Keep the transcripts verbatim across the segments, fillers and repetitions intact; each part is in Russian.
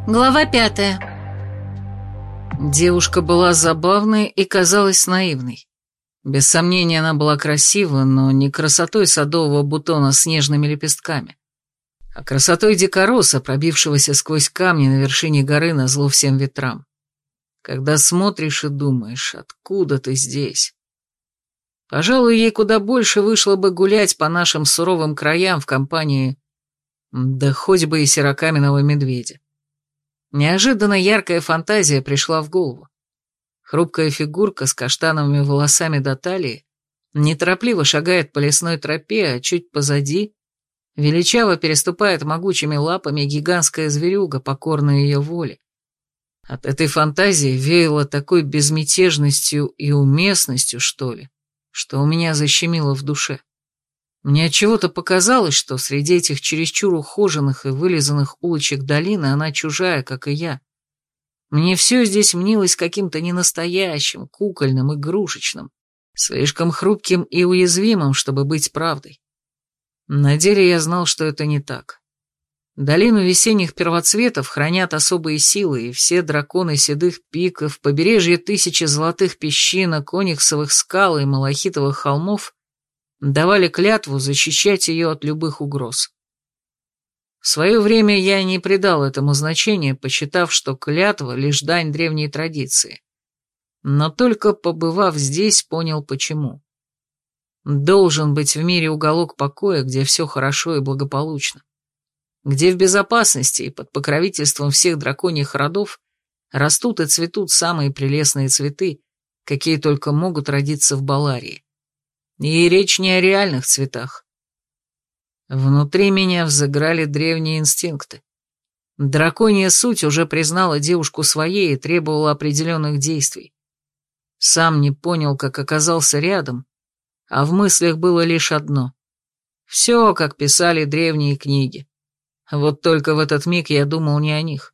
Глава пятая. Девушка была забавной и казалась наивной. Без сомнения, она была красива, но не красотой садового бутона с нежными лепестками, а красотой дикороса, пробившегося сквозь камни на вершине горы назло всем ветрам. Когда смотришь и думаешь, откуда ты здесь? Пожалуй, ей куда больше вышло бы гулять по нашим суровым краям в компании, да хоть бы и серокаменного медведя. Неожиданно яркая фантазия пришла в голову. Хрупкая фигурка с каштановыми волосами до талии неторопливо шагает по лесной тропе, а чуть позади величаво переступает могучими лапами гигантская зверюга, покорная ее воле. От этой фантазии веяло такой безмятежностью и уместностью, что ли, что у меня защемило в душе. Мне отчего-то показалось, что среди этих чересчур ухоженных и вылизанных улочек долины она чужая, как и я. Мне все здесь мнилось каким-то ненастоящим, кукольным, игрушечным, слишком хрупким и уязвимым, чтобы быть правдой. На деле я знал, что это не так. Долину весенних первоцветов хранят особые силы, и все драконы седых пиков, побережье тысячи золотых песчинок, ониксовых скал и малахитовых холмов давали клятву защищать ее от любых угроз. В свое время я не придал этому значения, посчитав, что клятва — лишь дань древней традиции. Но только побывав здесь, понял почему. Должен быть в мире уголок покоя, где все хорошо и благополучно, где в безопасности и под покровительством всех драконьих родов растут и цветут самые прелестные цветы, какие только могут родиться в Баларии. И речь не о реальных цветах. Внутри меня взыграли древние инстинкты. Драконья суть уже признала девушку своей и требовала определенных действий. Сам не понял, как оказался рядом, а в мыслях было лишь одно. Все, как писали древние книги. Вот только в этот миг я думал не о них.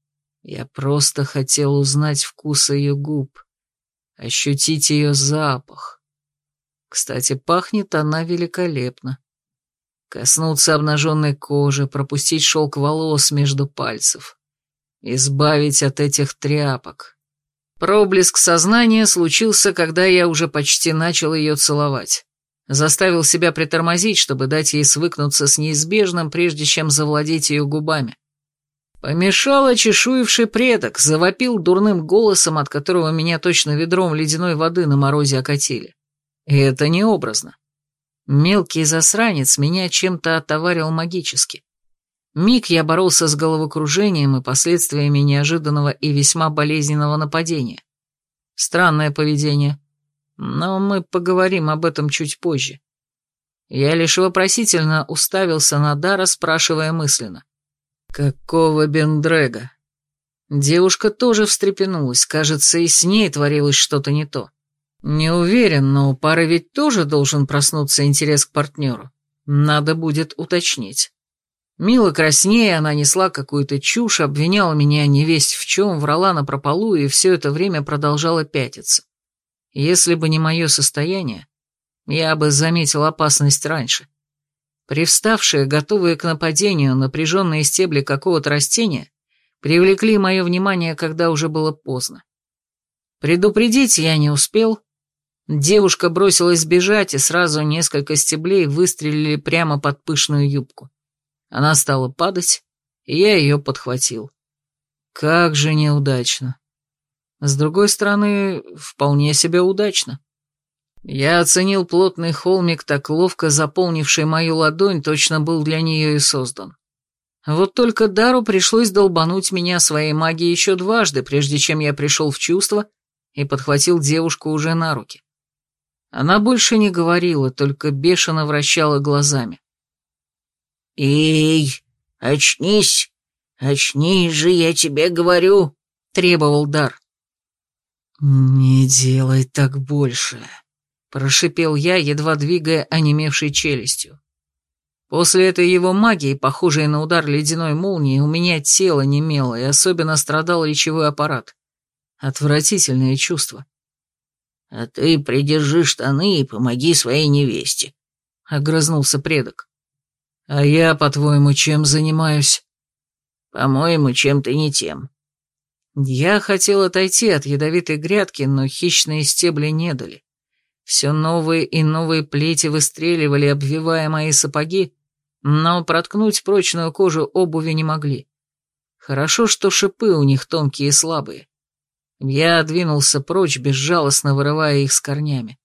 Я просто хотел узнать вкус ее губ, ощутить ее запах. Кстати, пахнет она великолепно. Коснуться обнаженной кожи, пропустить шелк волос между пальцев. Избавить от этих тряпок. Проблеск сознания случился, когда я уже почти начал ее целовать. Заставил себя притормозить, чтобы дать ей свыкнуться с неизбежным, прежде чем завладеть ее губами. Помешал очешуевший предок, завопил дурным голосом, от которого меня точно ведром ледяной воды на морозе окатили. И это не образно. Мелкий засранец меня чем-то отоварил магически. Миг я боролся с головокружением и последствиями неожиданного и весьма болезненного нападения. Странное поведение, но мы поговорим об этом чуть позже. Я лишь вопросительно уставился на Дара, спрашивая мысленно: «Какого Бендрега?» Девушка тоже встрепенулась, кажется, и с ней творилось что-то не то. Не уверен, но у пары ведь тоже должен проснуться интерес к партнеру. Надо будет уточнить. Мило краснея, она несла какую-то чушь, обвиняла меня невесть в чем, врала напропалу и все это время продолжала пятиться. Если бы не мое состояние, я бы заметил опасность раньше. Привставшие, готовые к нападению, напряженные стебли какого-то растения привлекли мое внимание, когда уже было поздно. Предупредить я не успел. Девушка бросилась бежать, и сразу несколько стеблей выстрелили прямо под пышную юбку. Она стала падать, и я ее подхватил. Как же неудачно. С другой стороны, вполне себе удачно. Я оценил плотный холмик, так ловко заполнивший мою ладонь, точно был для нее и создан. Вот только Дару пришлось долбануть меня своей магией еще дважды, прежде чем я пришел в чувство и подхватил девушку уже на руки. Она больше не говорила, только бешено вращала глазами. «Эй, очнись! Очнись же, я тебе говорю!» — требовал Дар. «Не делай так больше!» — прошипел я, едва двигая онемевшей челюстью. После этой его магии, похожей на удар ледяной молнии, у меня тело немело, и особенно страдал речевой аппарат. Отвратительное чувство. «А ты придержи штаны и помоги своей невесте», — огрызнулся предок. «А я, по-твоему, чем занимаюсь?» По-моему, чем-то не тем». Я хотел отойти от ядовитой грядки, но хищные стебли не дали. Все новые и новые плети выстреливали, обвивая мои сапоги, но проткнуть прочную кожу обуви не могли. Хорошо, что шипы у них тонкие и слабые. Я двинулся прочь, безжалостно вырывая их с корнями.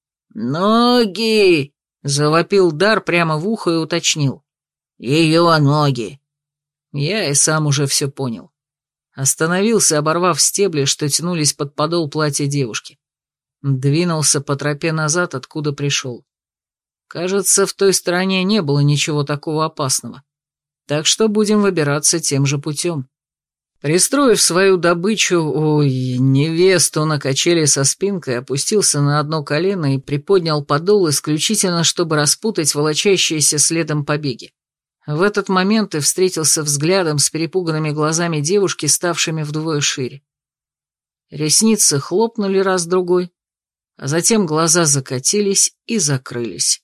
«Ноги!» — завопил Дар прямо в ухо и уточнил. «Ее ноги!» Я и сам уже все понял. Остановился, оборвав стебли, что тянулись под подол платья девушки. Двинулся по тропе назад, откуда пришел. Кажется, в той стороне не было ничего такого опасного. Так что будем выбираться тем же путем. Пристроив свою добычу, ой, невесту на качели со спинкой, опустился на одно колено и приподнял подол исключительно, чтобы распутать волочащиеся следом побеги. В этот момент и встретился взглядом с перепуганными глазами девушки, ставшими вдвое шире. Ресницы хлопнули раз-другой, а затем глаза закатились и закрылись.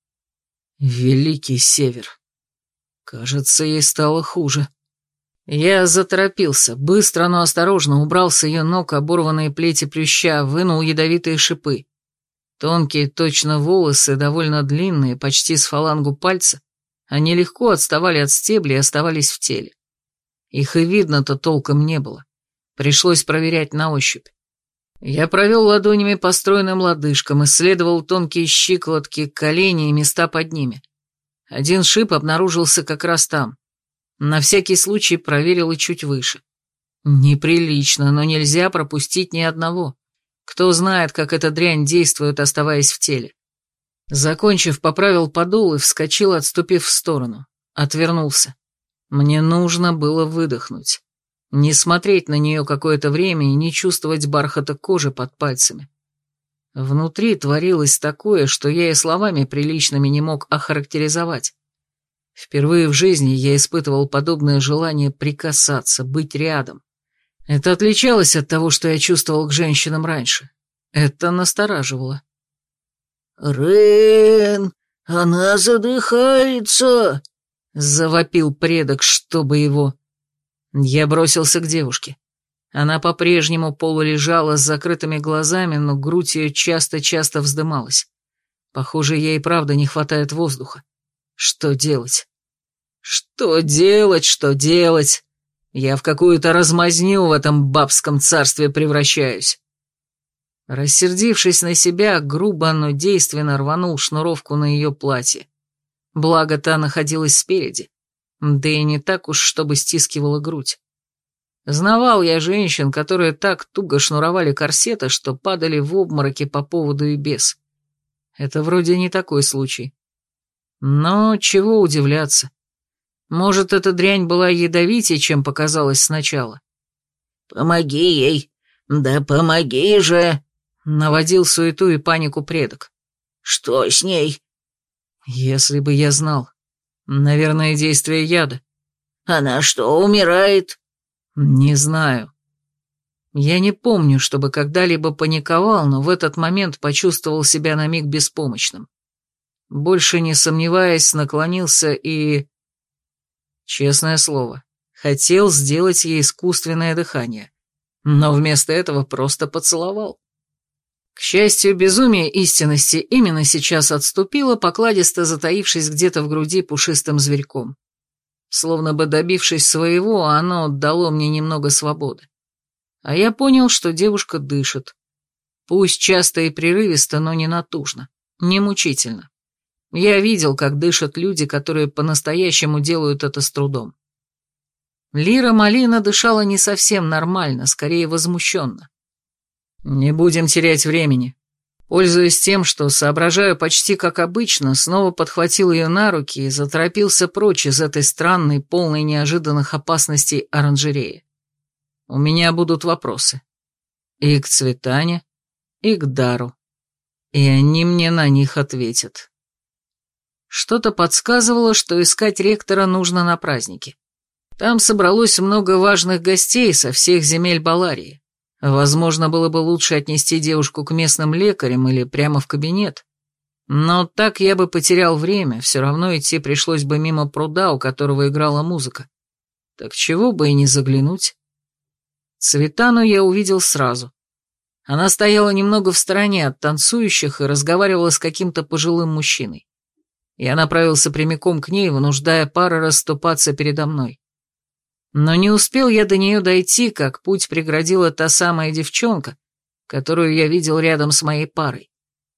Великий Север. Кажется, ей стало хуже. Я заторопился, быстро, но осторожно убрал с ее ног оборванные плети плюща, вынул ядовитые шипы. Тонкие, точно волосы, довольно длинные, почти с фалангу пальца, они легко отставали от стеблей и оставались в теле. Их и видно-то толком не было. Пришлось проверять на ощупь. Я провел ладонями по стройным лодыжкам, исследовал тонкие щиколотки, колени и места под ними. Один шип обнаружился как раз там. На всякий случай проверил и чуть выше. Неприлично, но нельзя пропустить ни одного. Кто знает, как эта дрянь действует, оставаясь в теле. Закончив, поправил подол и вскочил, отступив в сторону. Отвернулся. Мне нужно было выдохнуть. Не смотреть на нее какое-то время и не чувствовать бархата кожи под пальцами. Внутри творилось такое, что я и словами приличными не мог охарактеризовать. Впервые в жизни я испытывал подобное желание прикасаться, быть рядом. Это отличалось от того, что я чувствовал к женщинам раньше. Это настораживало. «Рен, она задыхается!» — завопил предок, чтобы его... Я бросился к девушке. Она по-прежнему полулежала с закрытыми глазами, но грудь ее часто-часто вздымалась. Похоже, ей правда не хватает воздуха. Что делать? Что делать, что делать? Я в какую-то размазню в этом бабском царстве превращаюсь. Рассердившись на себя, грубо, но действенно рванул шнуровку на ее платье. Благо, та находилась спереди. Да и не так уж, чтобы стискивала грудь. Знавал я женщин, которые так туго шнуровали корсеты, что падали в обмороки по поводу и без. Это вроде не такой случай. Но чего удивляться. Может, эта дрянь была ядовитее, чем показалось сначала. «Помоги ей! Да помоги же!» — наводил суету и панику предок. «Что с ней?» «Если бы я знал. Наверное, действие яда». «Она что, умирает?» «Не знаю. Я не помню, чтобы когда-либо паниковал, но в этот момент почувствовал себя на миг беспомощным. Больше не сомневаясь, наклонился и... Честное слово, хотел сделать ей искусственное дыхание, но вместо этого просто поцеловал. К счастью, безумие истинности именно сейчас отступило, покладисто затаившись где-то в груди пушистым зверьком. Словно бы добившись своего, оно дало мне немного свободы. А я понял, что девушка дышит. Пусть часто и прерывисто, но не натужно, не мучительно. Я видел, как дышат люди, которые по-настоящему делают это с трудом. Лира Малина дышала не совсем нормально, скорее возмущенно. Не будем терять времени. Пользуясь тем, что соображаю почти как обычно, снова подхватил ее на руки и заторопился прочь из этой странной, полной неожиданных опасностей оранжереи. У меня будут вопросы. И к Цветане, и к Дару. И они мне на них ответят. Что-то подсказывало, что искать ректора нужно на празднике. Там собралось много важных гостей со всех земель Баларии. Возможно, было бы лучше отнести девушку к местным лекарям или прямо в кабинет. Но так я бы потерял время, все равно идти пришлось бы мимо пруда, у которого играла музыка. Так чего бы и не заглянуть. Цветану я увидел сразу. Она стояла немного в стороне от танцующих и разговаривала с каким-то пожилым мужчиной. Я направился прямиком к ней, вынуждая пары расступаться передо мной. Но не успел я до нее дойти, как путь преградила та самая девчонка, которую я видел рядом с моей парой.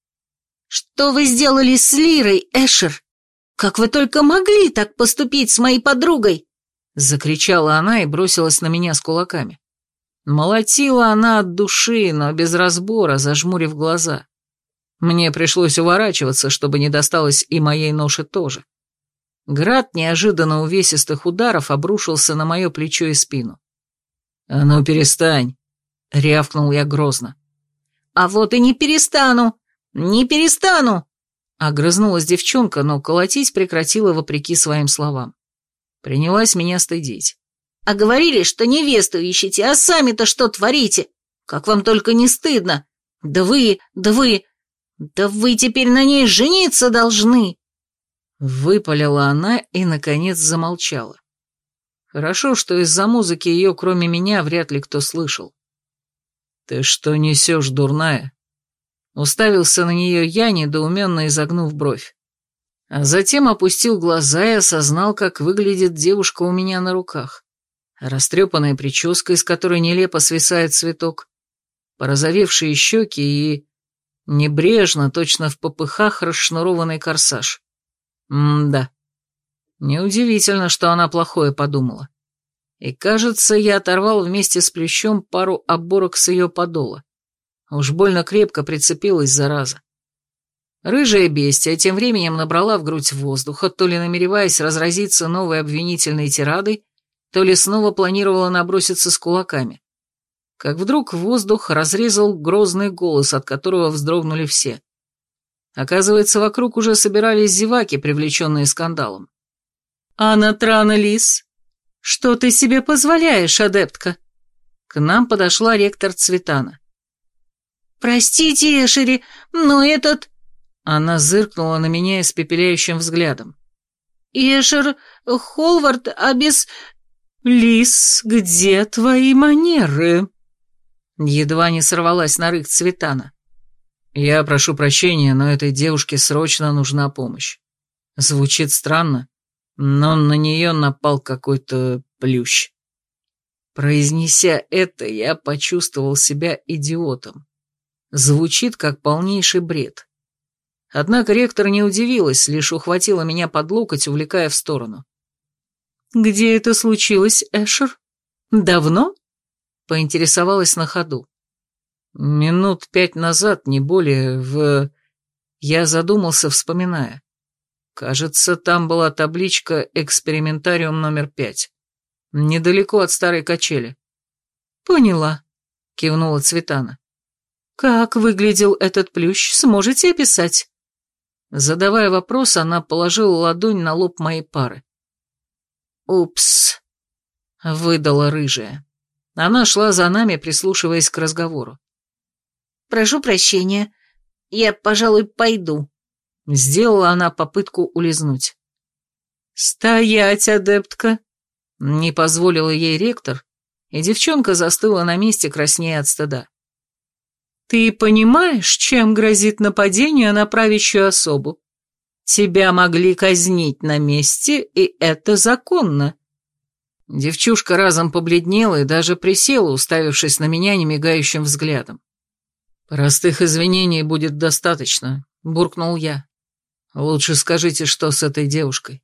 «Что вы сделали с Лирой, Эшер? Как вы только могли так поступить с моей подругой?» Закричала она и бросилась на меня с кулаками. Молотила она от души, но без разбора, зажмурив глаза. Мне пришлось уворачиваться, чтобы не досталось и моей ноше тоже. Град неожиданно увесистых ударов обрушился на мое плечо и спину. «А ну перестань!» — рявкнул я грозно. «А вот и не перестану! Не перестану!» Огрызнулась девчонка, но колотить прекратила вопреки своим словам. Принялась меня стыдить. «А говорили, что невесту ищете, а сами-то что творите? Как вам только не стыдно! Да вы, да вы, да вы теперь на ней жениться должны!» Выпалила она и, наконец, замолчала. Хорошо, что из-за музыки ее, кроме меня, вряд ли кто слышал. «Ты что несешь, дурная?» Уставился на нее я, недоуменно изогнув бровь. А затем опустил глаза и осознал, как выглядит девушка у меня на руках. Растрепанная прическа, из которой нелепо свисает цветок, порозовевшие щеки и... небрежно, точно в попыхах, расшнурованный корсаж. М-да. Неудивительно, что она плохое подумала. И, кажется, я оторвал вместе с плющом пару оборок с ее подола. Уж больно крепко прицепилась, зараза. Рыжая бестия тем временем набрала в грудь воздуха, то ли намереваясь разразиться новой обвинительной тирадой, то ли снова планировала наброситься с кулаками. Как вдруг воздух разрезал грозный голос, от которого вздрогнули все. Оказывается, вокруг уже собирались зеваки, привлеченные скандалом. «Анатрана Лис, что ты себе позволяешь, адептка?» К нам подошла ректор Цветана. «Простите, Эшери, но этот...» Она зыркнула на меня испепеляющим взглядом. «Эшер Холвард, а без...» «Лис, где твои манеры?» Едва не сорвалась на рык Цветана. «Я прошу прощения, но этой девушке срочно нужна помощь. Звучит странно, но на нее напал какой-то плющ». Произнеся это, я почувствовал себя идиотом. Звучит как полнейший бред. Однако ректор не удивилась, лишь ухватила меня под локоть, увлекая в сторону. «Где это случилось, Эшер? Давно?» Поинтересовалась на ходу. «Минут пять назад, не более, в...» Я задумался, вспоминая. Кажется, там была табличка «Экспериментариум номер пять». Недалеко от старой качели. «Поняла», — кивнула Цветана. «Как выглядел этот плющ, сможете описать?» Задавая вопрос, она положила ладонь на лоб моей пары. «Упс», — выдала рыжая. Она шла за нами, прислушиваясь к разговору. «Прошу прощения, я, пожалуй, пойду». Сделала она попытку улизнуть. «Стоять, адептка!» Не позволила ей ректор, и девчонка застыла на месте, краснея от стыда. «Ты понимаешь, чем грозит нападение на правящую особу? Тебя могли казнить на месте, и это законно». Девчушка разом побледнела и даже присела, уставившись на меня немигающим взглядом. «Простых извинений будет достаточно», — буркнул я. «Лучше скажите, что с этой девушкой».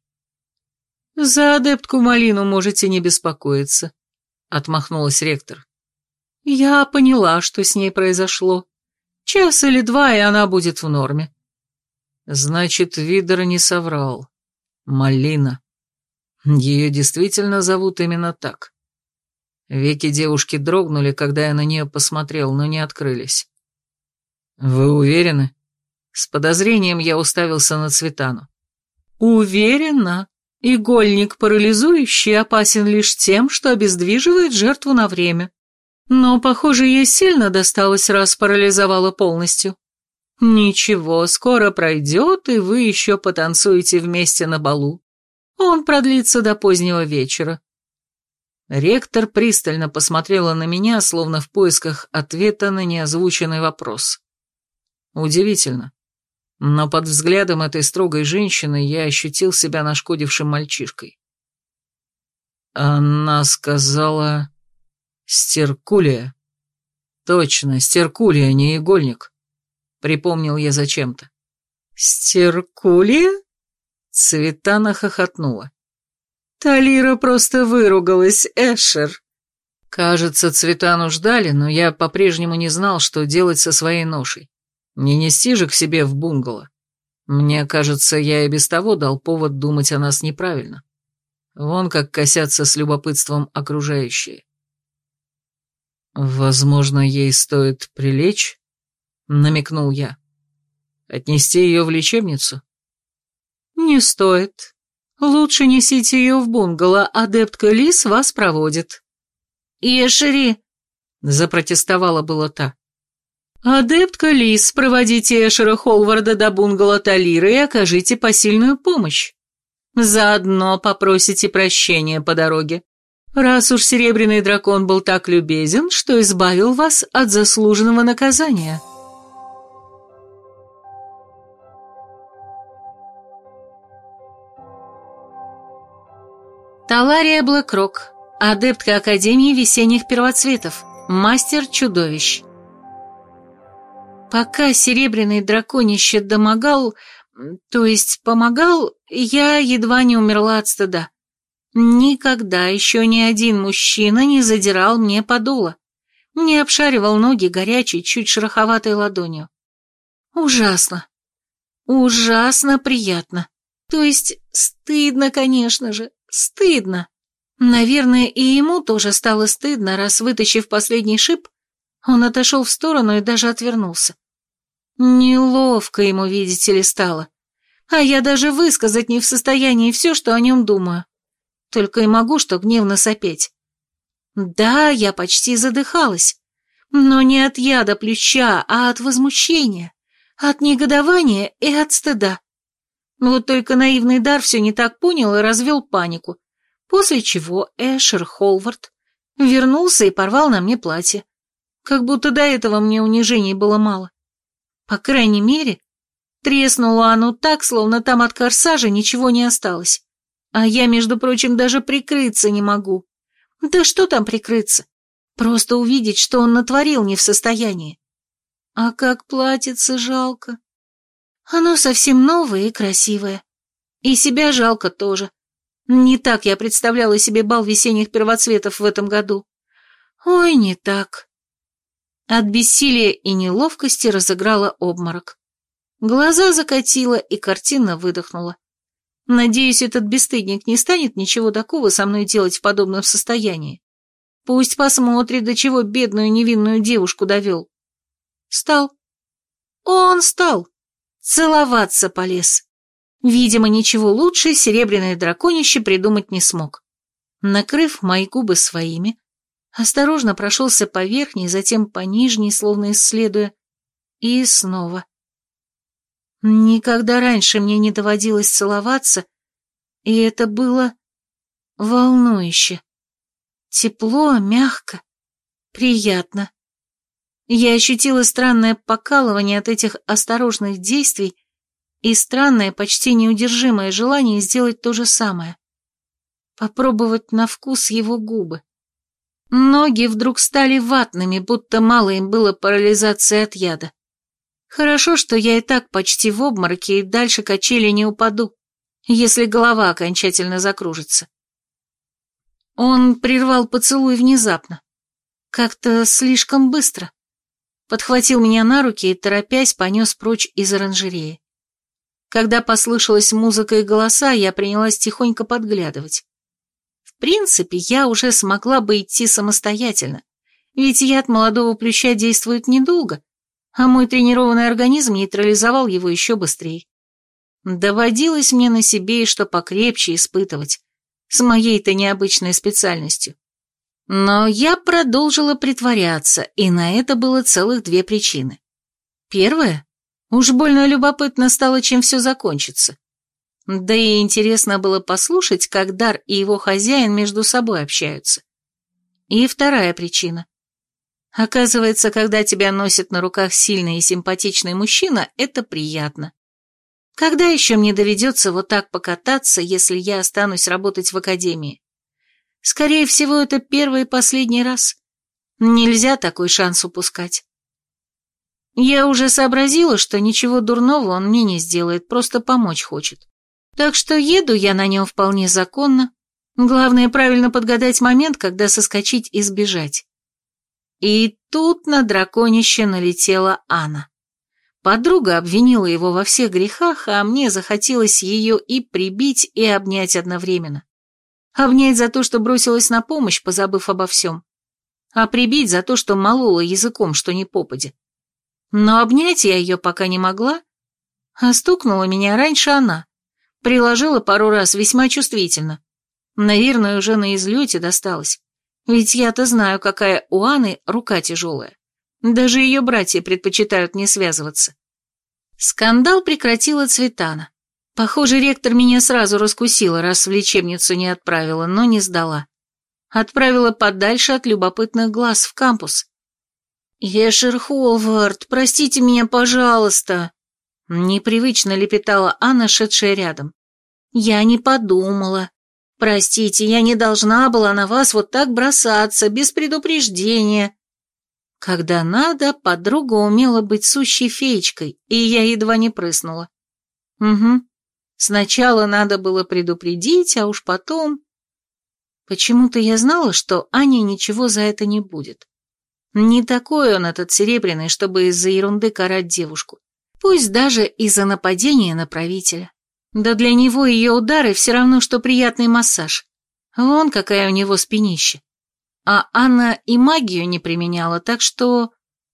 «За адептку Малину можете не беспокоиться», — отмахнулась ректор. «Я поняла, что с ней произошло. Час или два, и она будет в норме». Значит, Видер не соврал. Малина. Ее действительно зовут именно так. Веки девушки дрогнули, когда я на нее посмотрел, но не открылись. «Вы уверены?» С подозрением я уставился на Цветану. «Уверена. Игольник парализующий опасен лишь тем, что обездвиживает жертву на время. Но, похоже, ей сильно досталось, раз парализовала полностью. Ничего, скоро пройдет, и вы еще потанцуете вместе на балу. Он продлится до позднего вечера». Ректор пристально посмотрела на меня, словно в поисках ответа на неозвученный вопрос. Удивительно, но под взглядом этой строгой женщины я ощутил себя нашкодившим мальчишкой. Она сказала... Стеркулия. Точно, Стеркулия, не игольник. Припомнил я зачем-то. Стеркулия? Цветана хохотнула. Талира просто выругалась, Эшер. Кажется, Цветану ждали, но я по-прежнему не знал, что делать со своей ношей. Не нести же к себе в бунгало. Мне кажется, я и без того дал повод думать о нас неправильно. Вон как косятся с любопытством окружающие. «Возможно, ей стоит прилечь?» — намекнул я. «Отнести ее в лечебницу?» «Не стоит. Лучше несите ее в бунгало, адептка Лис вас проводит». «Эшери!» — запротестовала была та. «Адептка Лис, проводите Эшера Холварда до бунгало Талиры и окажите посильную помощь. Заодно попросите прощения по дороге. Раз уж Серебряный Дракон был так любезен, что избавил вас от заслуженного наказания». Талария Блэкрок, адептка Академии Весенних Первоцветов, мастер чудовищ. Пока Серебряный Драконище домогал, то есть помогал, я едва не умерла от стыда. Никогда еще ни один мужчина не задирал мне подоло, не обшаривал ноги горячей, чуть шероховатой ладонью. Ужасно. Ужасно приятно. То есть стыдно, конечно же, стыдно. Наверное, и ему тоже стало стыдно, раз, вытащив последний шип, он отошел в сторону и даже отвернулся. Неловко ему, видите ли, стало. А я даже высказать не в состоянии все, что о нем думаю. Только и могу что гневно сопеть. Да, я почти задыхалась, но не от яда плюща, а от возмущения, от негодования и от стыда. Вот только наивный Дар все не так понял и развел панику, после чего Эшер Холвард вернулся и порвал на мне платье, как будто до этого мне унижений было мало. По крайней мере, треснуло оно так, словно там от корсажа ничего не осталось. А я, между прочим, даже прикрыться не могу. Да что там прикрыться? Просто увидеть, что он натворил, не в состоянии. А как платьице жалко. Оно совсем новое и красивое. И себя жалко тоже. Не так я представляла себе бал весенних первоцветов в этом году. Ой, не так. От бессилия и неловкости разыграла обморок. Глаза закатила и картинно выдохнула. Надеюсь, этот бесстыдник не станет ничего такого со мной делать в подобном состоянии. Пусть посмотрит, до чего бедную невинную девушку довел. Стал. Он стал. Целоваться полез. Видимо, ничего лучше Серебряное Драконище придумать не смог. Накрыв мои губы своими, осторожно прошелся по верхней, затем по нижней, словно исследуя, и снова. Никогда раньше мне не доводилось целоваться, и это было волнующе. Тепло, мягко, приятно. Я ощутила странное покалывание от этих осторожных действий и странное, почти неудержимое желание сделать то же самое. Попробовать на вкус его губы. Ноги вдруг стали ватными, будто мало им было парализации от яда. Хорошо, что я и так почти в обмороке и дальше качели не упаду, если голова окончательно закружится. Он прервал поцелуй внезапно, как-то слишком быстро. Подхватил меня на руки и, торопясь, понес прочь из оранжереи. Когда послышалась музыка и голоса, я принялась тихонько подглядывать. В принципе, я уже смогла бы идти самостоятельно, ведь яд молодого плюща действует недолго, а мой тренированный организм нейтрализовал его еще быстрее. Доводилось мне на себе и что покрепче испытывать, с моей-то необычной специальностью. Но я продолжила притворяться, и на это было целых две причины. Первая, уж больно любопытно стало, чем все закончится. Да и интересно было послушать, как Дар и его хозяин между собой общаются. И вторая причина. Оказывается, когда тебя носит на руках сильный и симпатичный мужчина, это приятно. Когда еще мне доведется вот так покататься, если я останусь работать в академии? Скорее всего, это первый и последний раз. Нельзя такой шанс упускать. Я уже сообразила, что ничего дурного он мне не сделает, просто помочь хочет. Так что еду я на нем вполне законно. Главное, правильно подгадать момент, когда соскочить и сбежать. И тут на драконище налетела Анна. Подруга обвинила его во всех грехах, а мне захотелось ее и прибить, и обнять одновременно. Обнять за то, что бросилась на помощь, позабыв обо всем. А прибить за то, что молола языком, что ни попадя. Но обнять я ее пока не могла, а стукнула меня раньше она. Приложила пару раз весьма чувствительно. Наверное, уже на излете досталось. Ведь я-то знаю, какая у Анны рука тяжелая. Даже ее братья предпочитают не связываться. Скандал прекратила Цветана. Похоже, ректор меня сразу раскусила, раз в лечебницу не отправила, но не сдала. Отправила подальше от любопытных глаз в кампус. «Эшер Холвард, простите меня, пожалуйста», — непривычно лепетала Анна, шедшая рядом. «Я не подумала. Простите, я не должна была на вас вот так бросаться, без предупреждения». Когда надо, подруга умела быть сущей феечкой, и я едва не прыснула. Угу. Сначала надо было предупредить, а уж потом... Почему-то я знала, что Ане ничего за это не будет. Не такой он, этот Серебряный, чтобы из-за ерунды карать девушку. Пусть даже из-за нападения на правителя. Да для него ее удары все равно, что приятный массаж. Вон какая у него спинища. А Анна и магию не применяла, так что...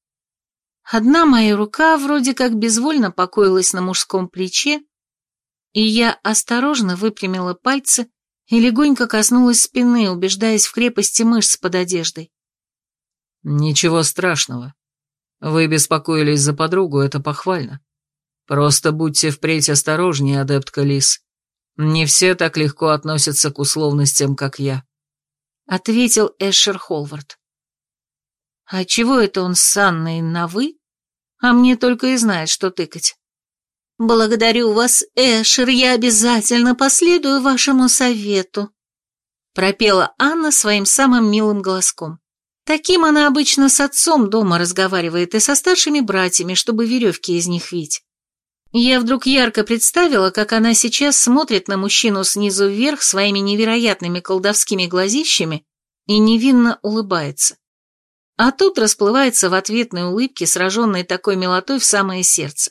Одна моя рука вроде как безвольно покоилась на мужском плече, и я осторожно выпрямила пальцы и легонько коснулась спины, убеждаясь в крепости мышц под одеждой. «Ничего страшного. Вы беспокоились за подругу, это похвально. Просто будьте впредь осторожнее, адептка Лис. Не все так легко относятся к условностям, как я», — ответил Эшер Холвард. «А чего это он с Анной на «вы», а мне только и знает, что тыкать?» «Благодарю вас, Эшер, я обязательно последую вашему совету», — пропела Анна своим самым милым голоском. Таким она обычно с отцом дома разговаривает и со старшими братьями, чтобы веревки из них вить. Я вдруг ярко представила, как она сейчас смотрит на мужчину снизу вверх своими невероятными колдовскими глазищами и невинно улыбается. А тут расплывается в ответной улыбке, сраженной такой милотой в самое сердце.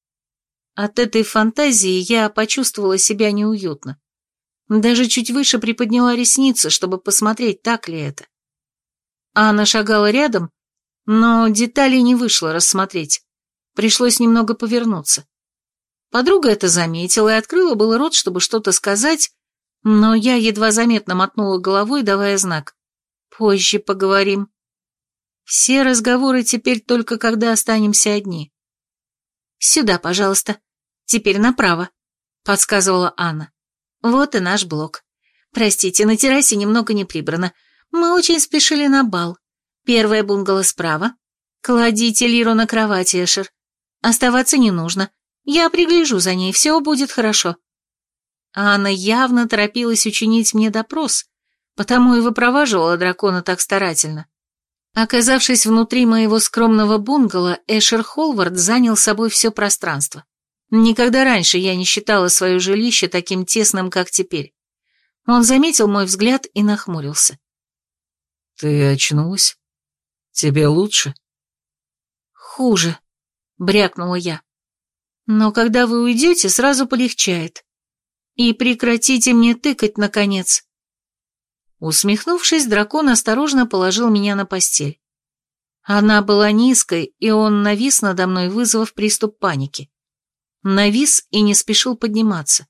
От этой фантазии я почувствовала себя неуютно. Даже чуть выше приподняла ресницы, чтобы посмотреть, так ли это. Анна шагала рядом, но деталей не вышло рассмотреть. Пришлось немного повернуться. Подруга это заметила и открыла было рот, чтобы что-то сказать, но я едва заметно мотнула головой, давая знак. «Позже поговорим». Все разговоры теперь только когда останемся одни. «Сюда, пожалуйста. Теперь направо», — подсказывала Анна. «Вот и наш блок. Простите, на террасе немного не прибрано. Мы очень спешили на бал. Первое бунгало справа. Кладите Лиру на кровать, Эшер. Оставаться не нужно. Я пригляжу за ней, все будет хорошо». Анна явно торопилась учинить мне допрос, потому и выпроваживала дракона так старательно. Оказавшись внутри моего скромного бунгало, Эшер Холвард занял собой все пространство. Никогда раньше я не считала свое жилище таким тесным, как теперь. Он заметил мой взгляд и нахмурился. «Ты очнулась? Тебе лучше?» «Хуже», — брякнула я. «Но когда вы уйдете, сразу полегчает. И прекратите мне тыкать, наконец». Усмехнувшись, дракон осторожно положил меня на постель. Она была низкой, и он навис надо мной, вызвав приступ паники. Навис и не спешил подниматься.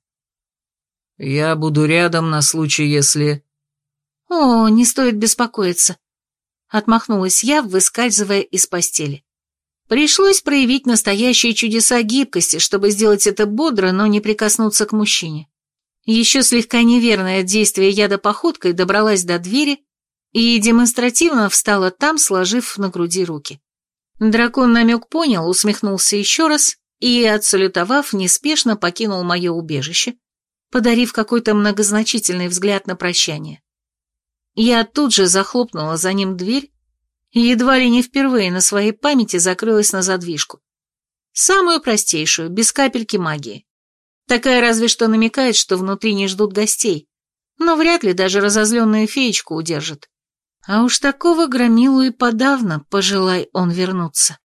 «Я буду рядом на случай, если...» «О, не стоит беспокоиться», — отмахнулась я, выскальзывая из постели. Пришлось проявить настоящие чудеса гибкости, чтобы сделать это бодро, но не прикоснуться к мужчине. Еще слегка неверное действие яда походкой добралась до двери, и демонстративно встала там, сложив на груди руки. Дракон намек понял, усмехнулся еще раз и, отсалютовав, неспешно покинул мое убежище, подарив какой-то многозначительный взгляд на прощание. Я тут же захлопнула за ним дверь и едва ли не впервые на своей памяти закрылась на задвижку. Самую простейшую, без капельки магии. Такая разве что намекает, что внутри не ждут гостей, но вряд ли даже разозленную феечку удержит. А уж такого громилу и подавно, пожелай он вернуться.